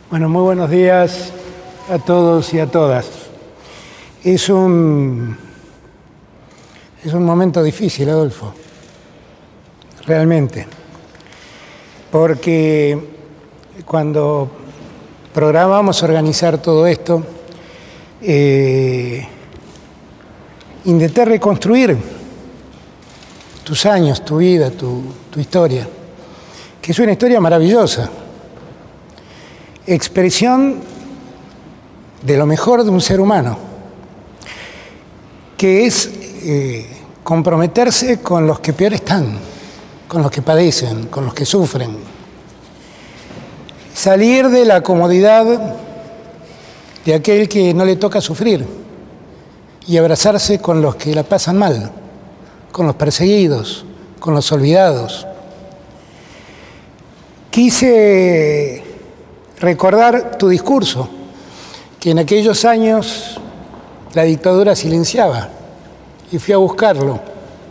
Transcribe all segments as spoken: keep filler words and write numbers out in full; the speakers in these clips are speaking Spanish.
Bueno, muy buenos días a todos y a todas. Es un, es un momento difícil, Adolfo, realmente, porque cuando programamos organizar todo esto, eh, intenté reconstruir tus años, tu vida, tu, tu historia, que es una historia maravillosa. Expresión de lo mejor de un ser humano, que es eh, comprometerse con los que peor están, con los que padecen, con los que sufren. Salir de la comodidad de aquel que no le toca sufrir y abrazarse con los que la pasan mal, con los perseguidos, con los olvidados. Quise recordar tu discurso, que en aquellos años la dictadura silenciaba, y fui a buscarlo.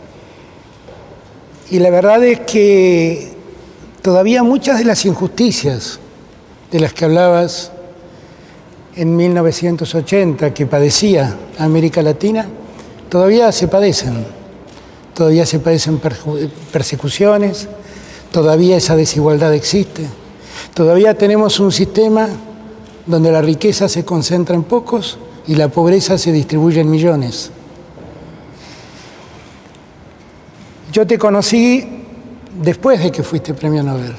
Y la verdad es que todavía muchas de las injusticias de las que hablabas en mil novecientos ochenta, que padecía América Latina, todavía se padecen. Todavía se padecen persecuciones, todavía esa desigualdad existe. Todavía tenemos un sistema donde la riqueza se concentra en pocos y la pobreza se distribuye en millones. Yo te conocí después de que fuiste premio Nobel.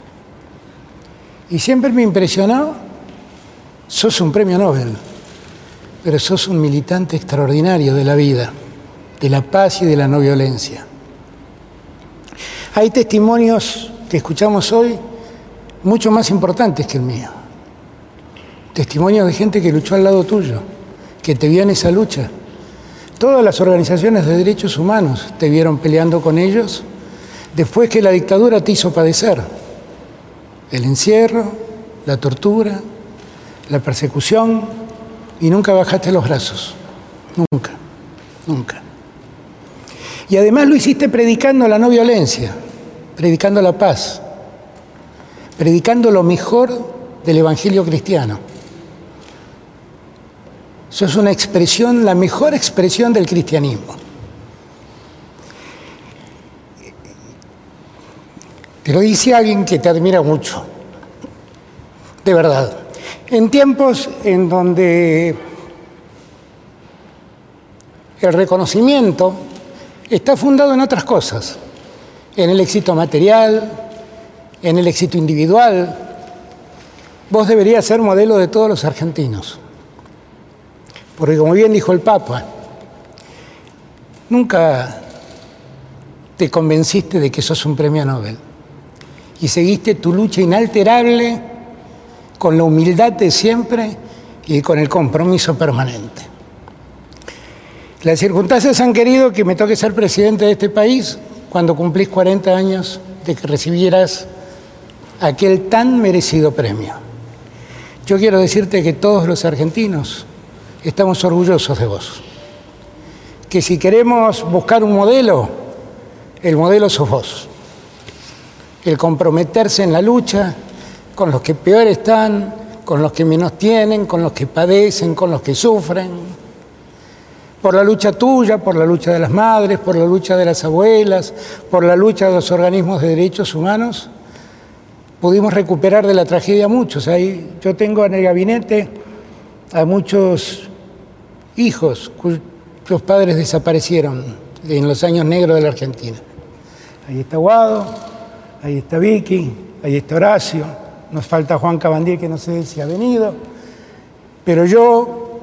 Y siempre me impresionó, sos un premio Nobel, pero sos un militante extraordinario de la vida, de la paz y de la no violencia. Hay testimonios que escuchamos hoy mucho más importantes que el mío. Testimonios de gente que luchó al lado tuyo, que te vio en esa lucha. Todas las organizaciones de derechos humanos te vieron peleando con ellos después que la dictadura te hizo padecer. El encierro, la tortura, la persecución, y nunca bajaste los brazos. Nunca, nunca. Y además lo hiciste predicando la no violencia, predicando la paz, predicando lo mejor del evangelio cristiano. Eso es una expresión, la mejor expresión del cristianismo. Te lo dice alguien que te admira mucho, de verdad. En tiempos en donde el reconocimiento está fundado en otras cosas, en el éxito material, en el éxito individual, vos deberías ser modelo de todos los argentinos. Porque como bien dijo el Papa, nunca te convenciste de que sos un premio Nobel y seguiste tu lucha inalterable con la humildad de siempre y con el compromiso permanente. Las circunstancias han querido que me toque ser presidente de este país cuando cumplís cuarenta años de que recibieras aquel tan merecido premio. Yo quiero decirte que todos los argentinos estamos orgullosos de vos. Que si queremos buscar un modelo, el modelo sos vos. El comprometerse en la lucha con los que peor están, con los que menos tienen, con los que padecen, con los que sufren. Por la lucha tuya, por la lucha de las madres, por la lucha de las abuelas, por la lucha de los organismos de derechos humanos, pudimos recuperar de la tragedia a muchos. Ahí yo tengo en el gabinete a muchos hijos cuyos padres desaparecieron en los años negros de la Argentina. Ahí está Guado, ahí está Vicky, ahí está Horacio, nos falta Juan Cabandier, que no sé si ha venido, pero yo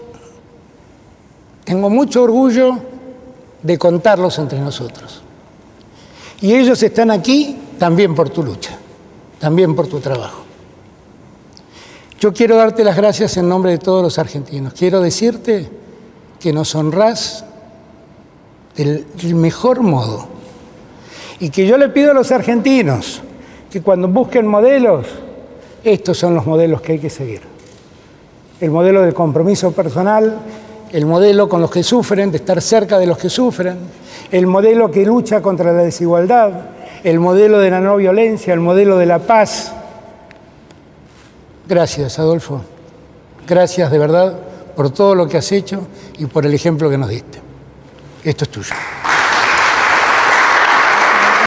tengo mucho orgullo de contarlos entre nosotros. Y ellos están aquí también por tu lucha, también por tu trabajo. Yo quiero darte las gracias en nombre de todos los argentinos. Quiero decirte que nos honrás del, del mejor modo. Y que yo le pido a los argentinos que cuando busquen modelos, estos son los modelos que hay que seguir. El modelo del compromiso personal, el modelo con los que sufren, de estar cerca de los que sufren, el modelo que lucha contra la desigualdad, el modelo de la no violencia, el modelo de la paz. Gracias, Adolfo. Gracias de verdad por todo lo que has hecho y por el ejemplo que nos diste. Esto es tuyo.